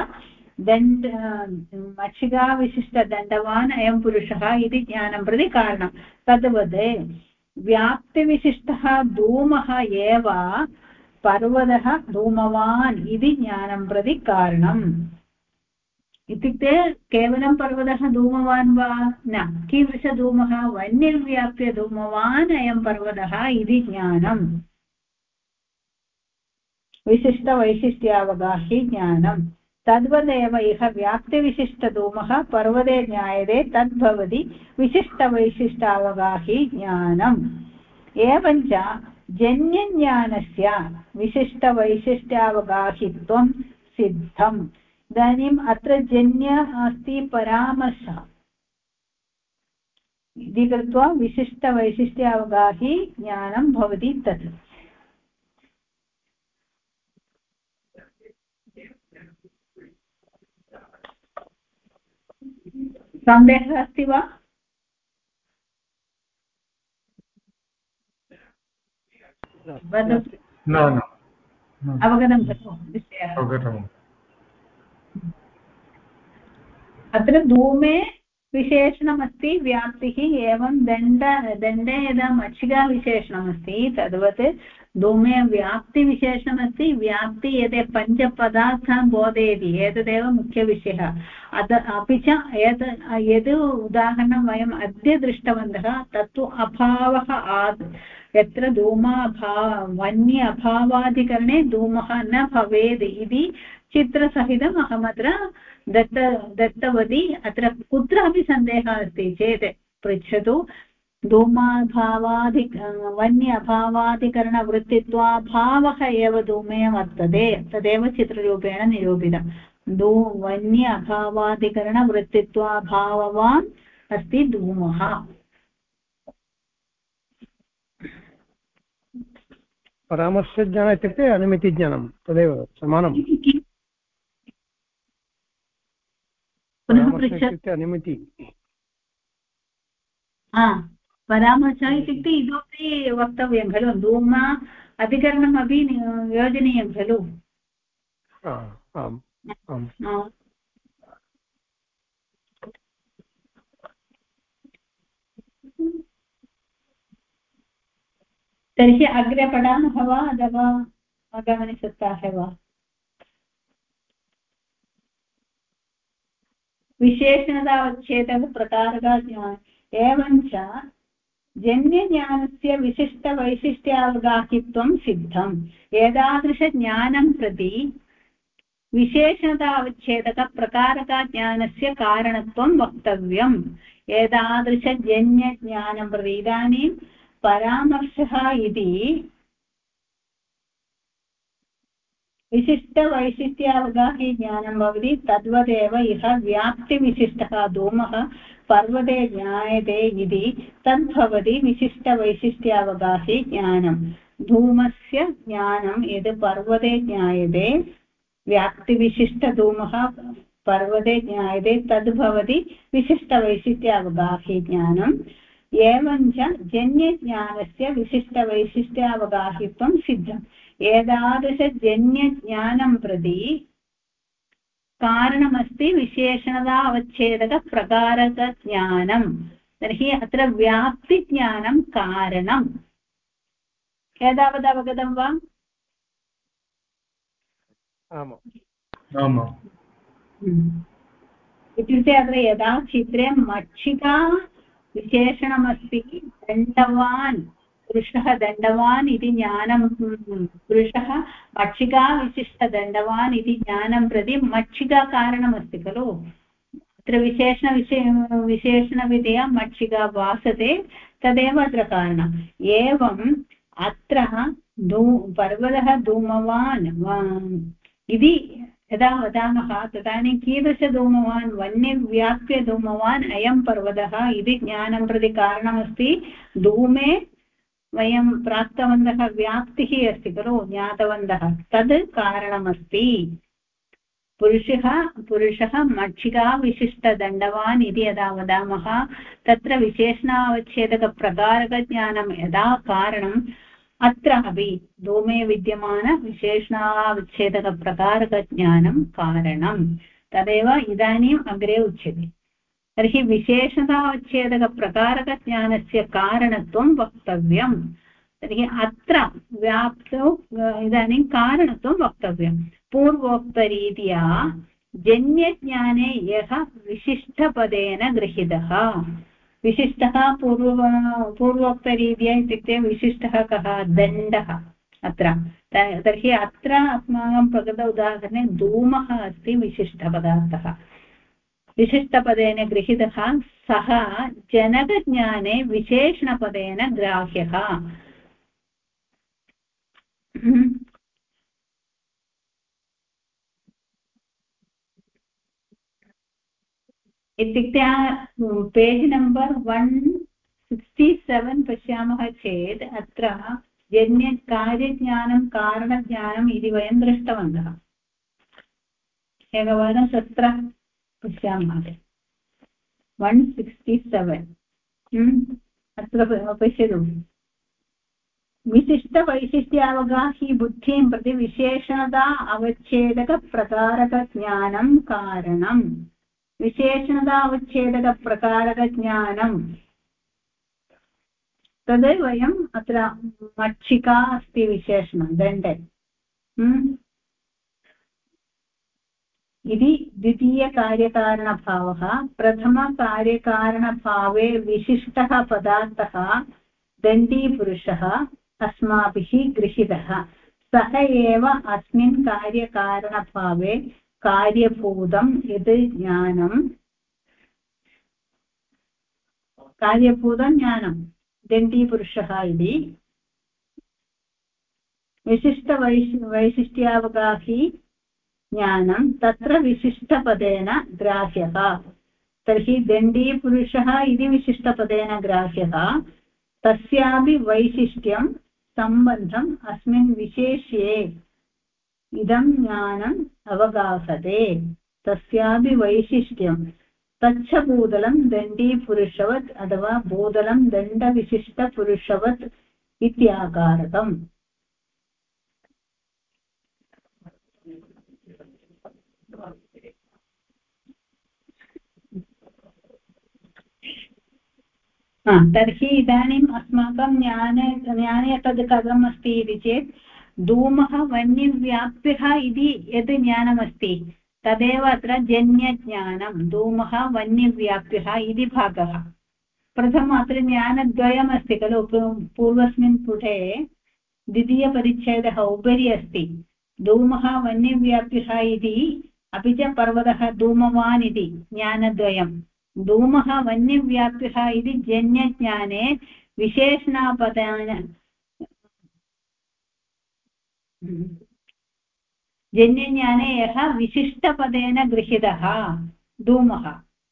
मक्षिकाविशिष्टदण्डवान् अयं पुरुषः इति ज्ञानं प्रति कारणं तद्वत् व्याप्तिविशिष्टः धूमः एव पर्वतः धूमवान् इति ज्ञानं प्रति कारणम् इत्युक्ते केवलं पर्वतः धूमवान् वा न कीदृशधूमः वह्निर्व्याप्य धूमवान् अयं पर्वतः इति ज्ञानम् विशिष्टवैशिष्ट्यावगाही ज्ञानं तद्वदेव इह व्याप्तिविशिष्टधूमः पर्वते ज्ञायते तद्भवति विशिष्टवैशिष्ट्यावगाही ज्ञानम् एवञ्च जन्यज्ञानस्य विशिष्टवैशिष्ट्यावगाहित्वं सिद्धम् इदानीम् अत्र जन्य अस्ति परामर्शः इति कृत्वा विशिष्टवैशिष्ट्यावगाही ज्ञानं भवति तत् सन्देहः अस्ति वा वदतु न अवगतं खलु विषयः अवगतम् अत्र धूमे विशेषणमस्ति व्याप्तिः एवं दण्डे यदा मक्षिकाविशेषणमस्ति तद्वत् धूमे व्याप्तिविशेषणमस्ति व्याप्ति यदि पञ्चपदार्थान् बोधयति एतदेव मुख्यविषयः अपि च यद् उदाहरणं वयम् अद्य दृष्टवन्तः तत्तु अभावः यत्र वह्नि अभावाधिकरणे धूमः न भवेत् इति चित्रसहितम् अहमत्र दत्तवती अत्र कुत्रापि सन्देहः अस्ति चेत् पृच्छतु वह्नि अभावाधिकरणवृत्तित्वाभावः एव धूमे वर्तते तदेव चित्ररूपेण निरूपितं वह्नि अभावाधिकरणवृत्तित्वाभाववान् अस्ति धूमः परामर्शज्ञानम् इत्युक्ते अनुमितिज्ञानं तदेव समानं इत्युक्ते अनुमिति परामर्शः इत्युक्ते इतोपि वक्तव्यं खलु धूम अधिकरणमपि योजनीयं खलु तर्हि अग्रे पठामः वा अथवा आगामिनि सप्ताहे वा विशेषणतावच्छेदकप्रकारकज्ञानम् एवञ्च जन्यज्ञानस्य विशिष्टवैशिष्ट्यावगाहित्वं सिद्धम् एतादृशज्ञानं प्रति विशेषणतावच्छेदकप्रकारकज्ञानस्य कारणत्वं वक्तव्यम् एतादृशजन्यज्ञानं प्रति इदानीं परामर्शः इति विशिष्टवैशिष्ट्यावगाही ज्ञानं भवति तद्वदेव इह व्याप्तिविशिष्टः धूमः पर्वते ज्ञायते इति तद्भवति विशिष्टवैशिष्ट्यावगाही ज्ञानं धूमस्य ज्ञानं यद् पर्वते ज्ञायते व्याप्तिविशिष्टधूमः पर्वते ज्ञायते तद्भवति विशिष्टवैशिष्ट्यावगाही ज्ञानम् एवञ्च जन्यज्ञानस्य विशिष्टवैशिष्ट्यावगाहित्वं सिद्धम् एतादृशजन्यज्ञानं प्रति कारणमस्ति विशेषणता अवच्छेदकप्रकारकज्ञानं तर्हि अत्र व्याप्तिज्ञानं कारणम् एतावत् अवगतं वा आमाम् इत्युक्ते अत्र यदा चित्रे मक्षिका विशेषणमस्ति दण्डवान् पुरुषः दण्डवान् इति ज्ञानं पुरुषः मक्षिका विशिष्टदण्डवान् इति ज्ञानं प्रति मक्षिका कारणमस्ति खलु अत्र विशेषणविधया मक्षिका भासते तदेव अत्र कारणम् एवम् अत्र पर्वतः धूमवान् इति यदा वदामः तदानीं कीदृशधूमवान् वह्निव्याप्य धूमवान् अयं पर्वतः इति ज्ञानं प्रति कारणमस्ति धूमे वयं प्राप्तवन्तः व्याप्तिः अस्ति खलु ज्ञातवन्तः तद् कारणमस्ति पुरुषः मक्षिका विशिष्टदण्डवान् इति यदा वदामः तत्र विशेषणावच्छेदकप्रकारकज्ञानं यदा कारणम् अत्रापि धूमे विद्यमानविशेषणावच्छेदकप्रकारकज्ञानं कारणं तदेव इदानीम् अग्रे उच्यते तर्हि विशेषणावच्छेदकप्रकारकज्ञानस्य कारणत्वं वक्तव्यं तर्हि अत्र व्याप्तौ इदानीं कारणत्वं वक्तव्यं पूर्वोक्तरीत्या जन्यज्ञाने यः विशिष्टपदेन गृहीतः विशिष्टः पूर्वोक्तरीत्या इत्युक्ते विशिष्टः कः दण्डः अत्र तर्हि अत्र अस्माकं प्रकृत उदाहरणे धूमः अस्ति विशिष्टपदार्थः विशिष्टपदेन गृहीतः सः जनकज्ञाने विशेषणपदेन ग्राह्यः इत्युक्ते पेज् नम्बर् 167 पश्यामः चेत् अत्र जन्यकार्यज्ञानं कारणज्ञानम् इति वयं दृष्टवन्तः एकवारं तत्र पश्यामः 167 अत्र पश्यतु विशिष्टवैशिष्ट्यावगाही बुद्धिं प्रति विशेषणता अवच्छेदकप्रकारकज्ञानं कारणम् विशेषणतावच्छेदकप्रकारकज्ञानं तद् वयम् अत्र मक्षिका अस्ति विशेषणं दण्डे इति द्वितीयकार्यकारणभावः प्रथमकार्यकारणभावे विशिष्टः पदार्थः दण्डीपुरुषः अस्माभिः गृहीतः सः एव अस्मिन् कार्यकारणभावे कार्यभूतं यद् ज्ञानं कार्यभूतं ज्ञानं दण्डीपुरुषः इति विशिष्टवैशिष्ट्यावगाही ज्ञानं तत्र विशिष्टपदेन ग्राह्यः तर्हि दण्डीपुरुषः इति विशिष्टपदेन ग्राह्यः तस्यापि वैशिष्ट्यं सम्बन्धम् अस्मिन् विशेष्ये इदं ज्ञानम् अवगाहते तस्यापि वैशिष्ट्यं तच्च भूतलं दण्डीपुरुषवत् अथवा भूतलं दण्डविशिष्टपुरुषवत् इत्याकारकम् तर्हि इदानीम् अस्माकं ज्ञाने तद् कथम् अस्ति इति चेत् धूमः वह्निव्याप्यः इति यद् ज्ञानमस्ति तदेव अत्र जन्यज्ञानं धूमः वह्निव्याप्यः इति भागः प्रथमम् अत्र ज्ञानद्वयमस्ति खलु पूर्वस्मिन् पुटे द्वितीयपरिच्छेदः उपरि अस्ति धूमः वह्निव्याप्यः इति अपि च पर्वतः धूमवान् इति ज्ञानद्वयं धूमः वह्निव्याप्यः इति जन्यज्ञाने विशेषणापदान जन्यज्ञाने यः विशिष्टपदेन गृहीतः धूमः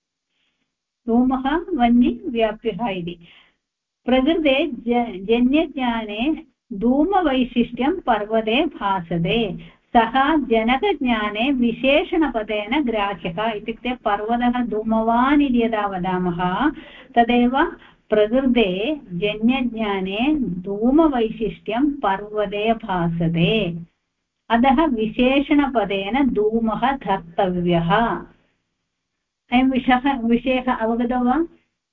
वह्निव्याप्यः इति प्रकृते जन्यज्ञाने धूमवैशिष्ट्यं पर्वते भासते सः जनकज्ञाने विशेषणपदेन ग्राह्यः इत्युक्ते पर्वतः धूमवान् इति यदा वदामः तदेव प्रकृते जन्यज्ञाने धूमवैशिष्ट्यं पर्वते भासते अतः विशेषणपदेन धूमः धर्तव्यः अयं विषयः अवगतो वा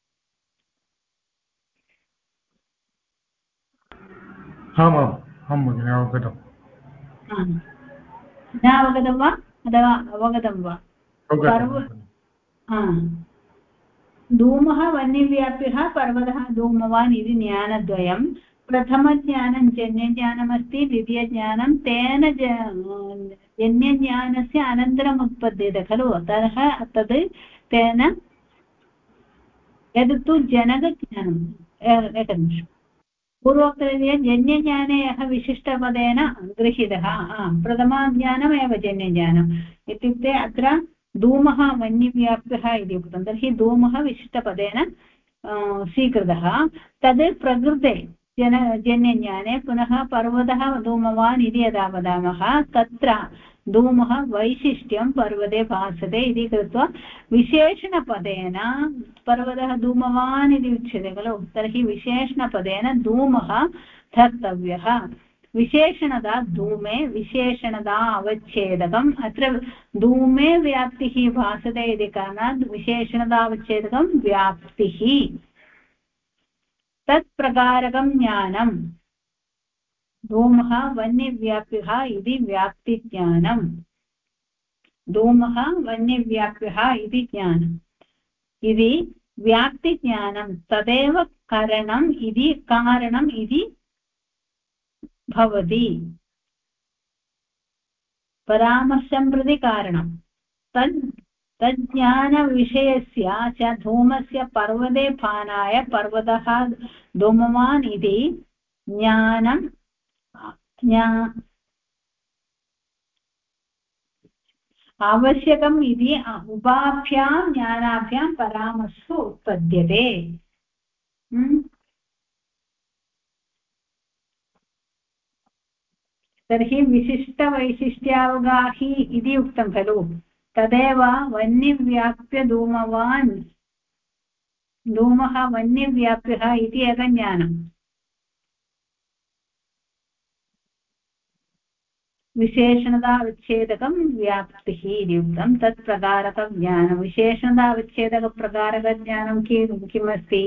आम् भगिनि अवगतम् न अवगतं वा अथवा अवगतं वा पर्व धूमः वह्निव्याप्यः पर्वतः धूमवान् इति ज्ञानद्वयं प्रथमज्ञानं जन्यज्ञानमस्ति द्वितीयज्ञानं तेन जन्यज्ञानस्य अनन्तरम् उत्पद्यते खलु अतः तद् तेन यद् तु जनकज्ञानम् एकनिमिषम् पूर्वोक्तरीत्या जन्यज्ञाने यः विशिष्टपदेन गृहीतः प्रथमज्ञानमेव जन्यज्ञानम् इत्युक्ते अत्र धूमः वह्निव्याप्यः इति उक्तं तर्हि धूमः विशिष्टपदेन स्वीकृतः तद् प्रकृते जन्यज्ञाने पुनः पर्वतः धूमवान् इति यदा वदामः तत्र धूमः वैशिष्ट्यं पर्वते भासते इति कृत्वा विशेषणपदेन पर्वतः धूमवान् इति उच्यते खलु तर्हि विशेषणपदेन धूमः धर्तव्यः विशेषणता धूमे विशेषणता अवच्छेदकम् अत्र धूमे व्याप्तिः भासते इति कारणात् विशेषणतावच्छेदकं व्याप्तिः तत्प्रकारकं ज्ञानं धूमः वह्निव्याप्यः इति व्याप्तिज्ञानम् धूमः वह्निव्याप्यः इति ज्ञानम् इति व्याप्तिज्ञानं तदेव कारणम् इति भवति परामर्शं प्रति कारणं तज्ज्ञानविषयस्य च धूमस्य पर्वते भानाय पर्वतः धूमवान् इति ज्ञानं आवश्यकम् इति उभाभ्यां ज्ञानाभ्यां परामर्शो उत्पद्यते तर्हि विशिष्टवैशिष्ट्यावगाही इति उक्तं खलु तदेव वह्निव्याप्य धूमवान् धूमः वह्निव्याप्यः इति एकं ज्ञानम् विशेषणताविच्छेदकं व्याप्तिः इति उक्तं तत्प्रकारकज्ञानं विशेषणताविच्छेदकप्रकारकज्ञानं किमस्ति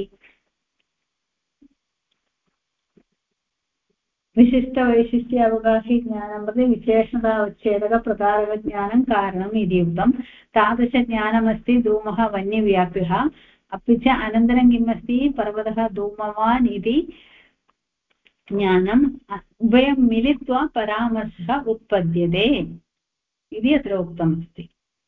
विशिष्टवैशिष्ट्यावगाही ज्ञानं प्रति विशेषणताविच्छेदकप्रकारकज्ञानं कारणम् इति उक्तं तादृशज्ञानमस्ति धूमः वह्निव्याप्यः अपि च अनन्तरं किम् अस्ति पर्वतः धूमवान् इति ज्ञानम् उभयं मिलित्वा परामर्शः उत्पद्यते इति अत्र उक्तमस्ति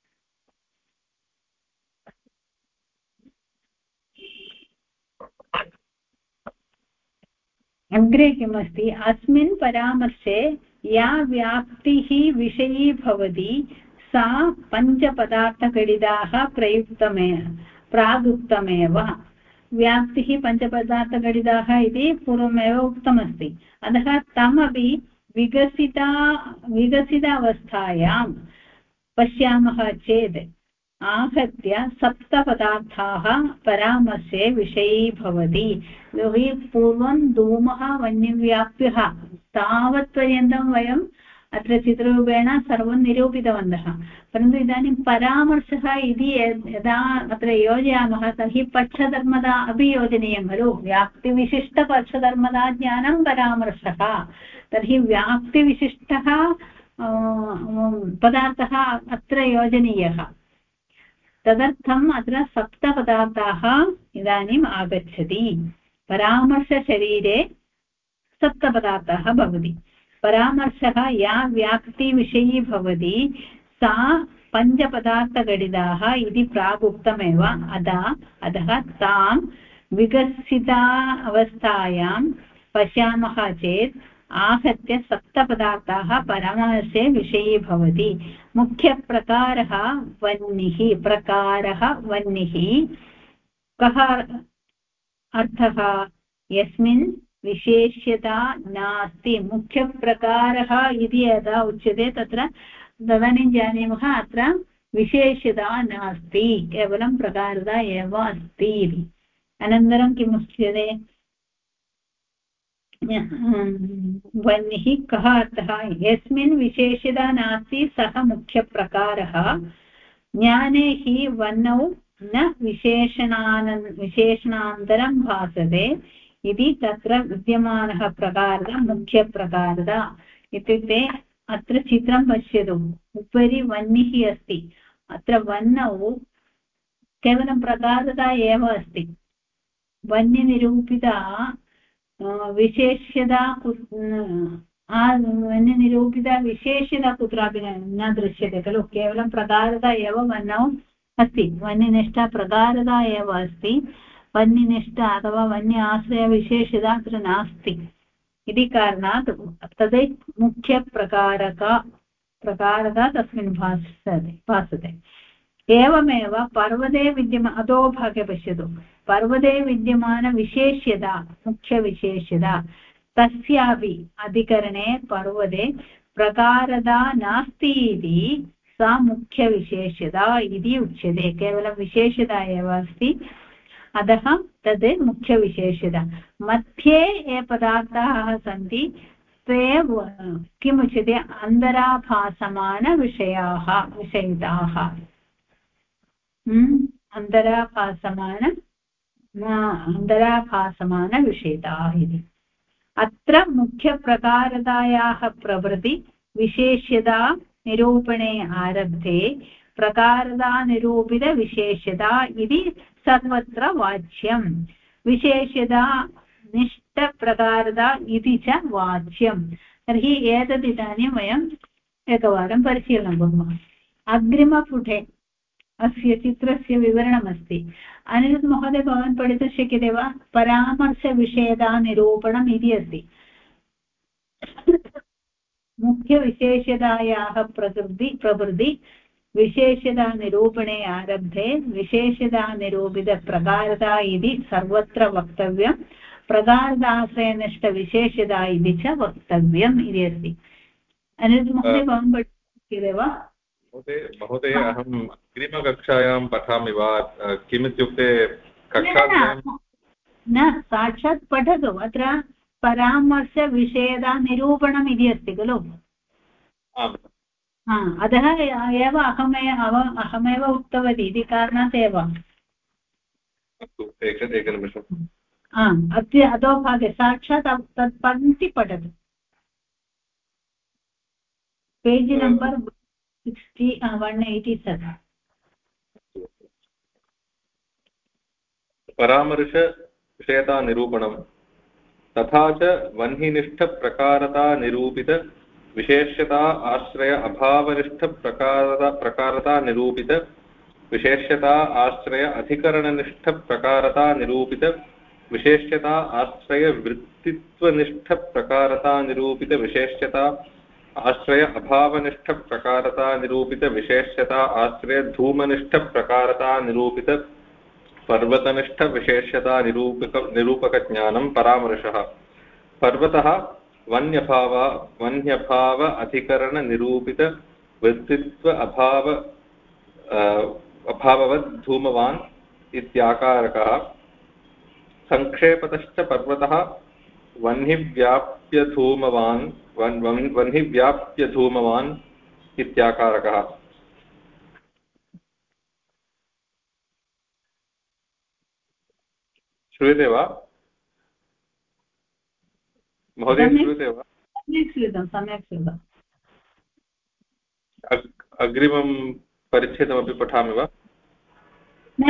अग्रे किमस्ति अस्मिन् परामर्शे या व्याप्तिः विषयी भवति सा पञ्चपदार्थगणिताः प्रागुक्तमेव व्याप्तिः पञ्चपदार्थगणिताः इति पूर्वमेव उक्तमस्ति अतः तमपि विकसितावस्थायां पश्यामः चेत् आहत्य सप्तपदार्थाः परामर्शे विषयी भवति यतोहि पूर्वं धूमः वह्निव्याप्यः तावत्पर्यन्तं वयम् अत्र चित्ररूपेण सर्वं निरूपितवन्तः परन्तु इदानीं परामर्शः इति यदा अत्र योजयामः तर्हि पक्षधर्मता अपि योजनीयं खलु व्याप्तिविशिष्टपक्षधर्मता ज्ञानं परामर्शः तर्हि व्याप्तिविशिष्टः पदार्थः अत्र योजनीयः तदर्थम् अत्र सप्तपदार्थाः इदानीम् आगच्छति परामर्शशरीरे सप्तपदार्थाः भवति परामर्शः या व्याप्तिविषयी भवति सा पञ्चपदार्थगणिताः इति प्रागुक्तमेव अतः तां विकसिता अवस्थायां पश्यामः चेत् आहत्य सप्तपदार्थाः परामर्शे विषयी भवति मुख्यप्रकारः वह्निः कः अर्थः यस्मिन् विशेष्यता नास्ति मुख्यप्रकारः इति यदा उच्यते तदानीं जानीमः अत्र विशेष्यता नास्ति केवलं प्रकारता एव अस्ति अनन्तरं किम् उच्यते वह्निः कः अर्थः यस्मिन् विशेष्यता नास्ति सः मुख्यप्रकारः ज्ञाने हि वह्नौ न विशेषणान्तरं भासते इति तत्र विद्यमानः प्रकारः मुख्यप्रकारः इत्युक्ते अत्र चित्रं पश्यतु उपरि वह्निः अस्ति अत्र वह्नौ केवलं प्रकारता एव अस्ति वह्निनिरूपिता विशेष्यता वह्निनिरूपिता विशेष्यता कुत्रापि न दृश्यते खलु केवलं प्रकारता एव वह्नौ अस्ति वह्निनिष्ठा प्रकारता एव अस्ति वह्निनिष्ठा अथवा वह्नि आश्रयविशेषता अत्र नास्ति इति कारणात् तद् मुख्यप्रकारका तस्मिन् भासते एवमेव पर्वते अधोभागे पश्यतु पर्वते विद्यमानविशेष्यता मुख्यविशेष्यता तस्यापि अधिकरणे पर्वते प्रकारता नास्ति इति सा मुख्यविशेष्यता इति उच्यते केवलं विशेषता एव अस्ति अतः तद् मुख्यविशेषता मध्ये ये पदार्थाः सन्ति ते किमुच्यते अन्तराभासमानविषयाः विषयिताः अन्तराभासमानविषयिताः इति अत्र मुख्यप्रकारतायाः प्रभृति विशेष्यता निरूपणे आरब्धे प्रकारतानिरूपितविशेष्यता इति सर्वत्र वाच्यं विशेष्यता निष्ठप्रकारता इति च वाच्यं तर्हि एतद् इदानीं वयम् एकवारं परिशीलनं कुर्मः अग्रिमपुटे अस्य चित्रस्य विवरणमस्ति अनिरुद्ध महोदय भवान् पठितुं शक्यते वा परामर्शविषयतानिरूपणम् इति अस्ति मुख्यविशेषतायाः प्रवृत्ति विशेषतानिरूपणे आरब्धे विशेषतानिरूपितप्रकारता इति सर्वत्र वक्तव्यं प्रकारताश्रयनिष्ठविशेषता इति च वक्तव्यम् इति अस्ति अनिरुद्ध महोदय भवान् पठितुं शक्यते वा महोदय अहम् अग्रिमकक्षायां पठामि वा किमित्युक्ते न साक्षात् पठतु अत्र परामर्शविषयतानिरूपणम् इति अस्ति खलु अतः एव अहमेव उक्तवती इति कारणात् एव अस्तु एकनिमिषम् अद्य अधोभागे साक्षात् तत् पङ्क्ति पठतु पेज् नम्बर् 187 परामर्शविषयतानिरूपणम् तथा च वह्निनिष्ठप्रकारतानिरूपित विशेष्यता आश्रय अभावनिष्ठप्रकारतानिरूपित विशेष्यता आश्रय अधिकरणनिष्ठप्रकारतानिरूपित विशेष्यता आश्रय वृत्तित्वनिष्ठप्रकारतानिरूपित विशेष्यता आश्रय अभावनिष्ठप्रकारतानिरूपित विशेष्यता आश्रय धूमनिष्ठप्रकारतानिरूपित पर्वतनिष्ठविशेष्यतानिरूपकज्ञानं परामर्शः पर्वतः वन्यभाव अधिकरणनिरूपित वृत्तित्व अभाववद् धूमवान् इत्याकारकः संक्षेपतश्च पर्वतः वह्निव्याप्यधूमवान् इत्याकारकः श्रूयते वा महोदय श्रूयते वा सम्यक् श्रुतम् अग्रिमं परिच्छेदमपि पठामि वा न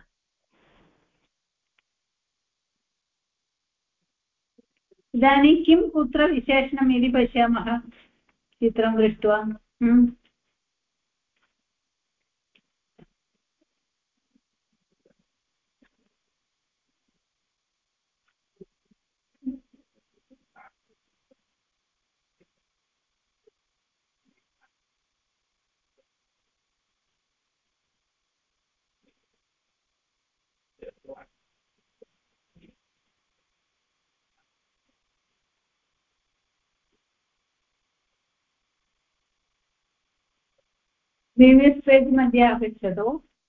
इदानीं किं कुत्र विशेषणम् इति पश्यामः चित्रं दृष्ट्वा प्रीवियस् पेज् मध्ये आगच्छतु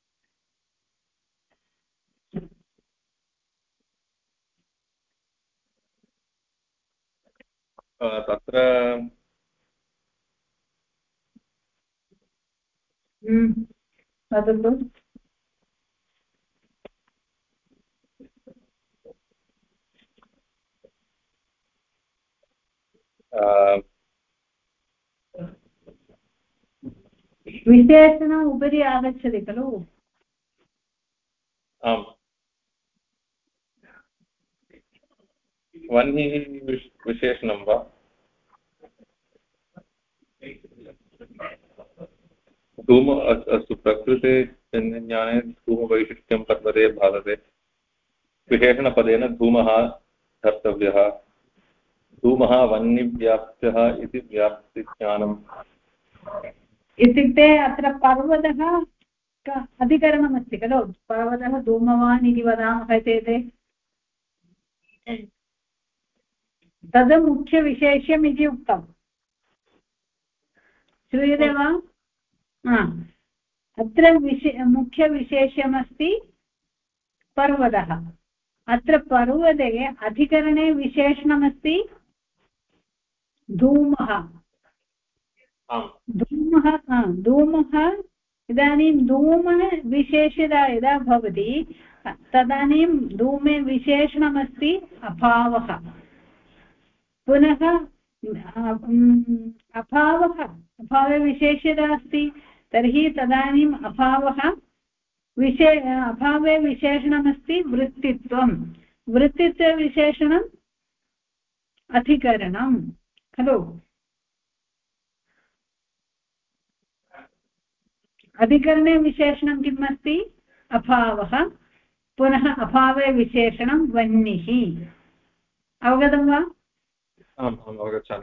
तत्र वदतु विशेषणम् उपरि आगच्छति खलु। आम् वह्निः विशेषणं वा? धूम अस्तु प्रकृते ज्ञाने धूमवैशिष्ट्यं पर्वते भासते विशेषणपदेन धूमः धर्तव्यः धूमः वह्निव्याप्तः इति व्याप्तिज्ञानम् इत्युक्ते अत्र पर्वतः अधिकरणमस्ति खलु पर्वतः धूमवान् इति वदामः चेत् तद् मुख्यविशेष्यम् इति उक्तम् श्रूयते वा? अत्र मुख्यविशेष्यमस्ति पर्वतः अत्र पर्वते अधिकरणे विशेषणमस्ति धूमः धूमः इदानीं धूमविशेषता यदा भवति तदानीं धूमे विशेषणमस्ति अभावः पुनः अभावे विशेषता अस्ति तर्हि तदानीम् अभावे विशेषणमस्ति वृत्तित्वं वृत्तित्वविशेषणम् अधिकरणं खलु अधिकरणे विशेषणं किम् अस्ति अभावः पुनः अभावे विशेषणं वह्निः अवगतं वा? आम् अवगच्छामि।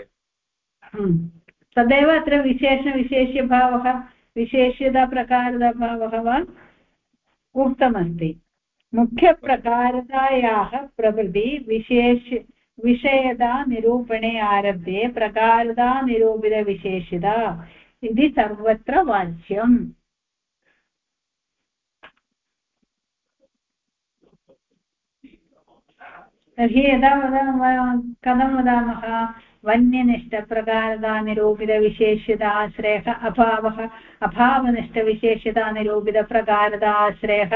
तदेव अत्र विशेषणविशेष्यभावः विशेष्यताप्रकारभावः वा उक्तमस्ति मुख्यप्रकारतायाः प्रभृति विषयता निरूपणे आरभ्ये प्रकारता निरूपितविशेषता इति सर्वत्र वाच्यम् तर्हि यदा कथं वदामः वन्यनिष्ठप्रकारतानिरूपितविशेष्यताश्रयः अभावः अभावनिष्ठविशेष्यतानिरूपितप्रकारताश्रयः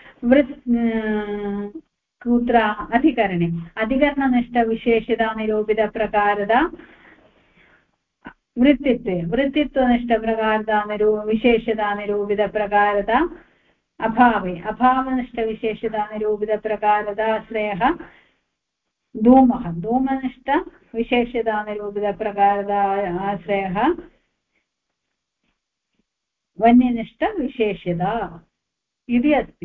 कुत्र अधिकरणे अधिकरणनिष्ठविशेष्यतानिरूपितप्रकारता वृत्तित्वनिष्ठप्रकारता विशेष्यतानिरूपितप्रकारता अभावे अभावनिष्ठविशेष्यतानिरूपितप्रकारताश्रयः धूमः धूमनिष्ठविशेष्यतानिरूपितप्रकारताश्रयः वन्यनिष्ठविशेष्यता इति अस्ति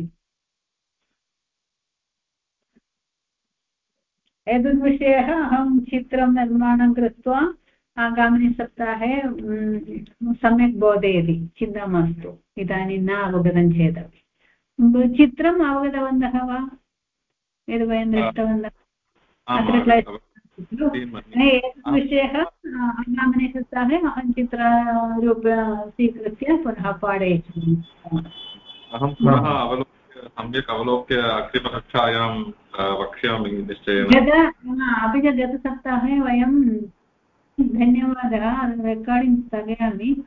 एतद्विषयः अहं चित्रं निर्माणं कृत्वा आगामिनि सप्ताहे सम्यक् बोधयति चिन्ता मास्तु इदानीं न अवगतं चेदपि चित्रम् अवगतवन्तः वा यद् वयं दृष्टवन्तः अत्र एतत् विषयः आगामिनि सप्ताहे अहं चित्ररूप स्वीकृत्य पुनः पाठयिष्यामि अहं पुनः सम्यक् अवलोक्य अग्रिमकक्षायां वक्ष्यामि निश्चयेन अपि च गतसप्ताहे वयं धन्यवादः रेकार्डिङ्ग् स्थगयामि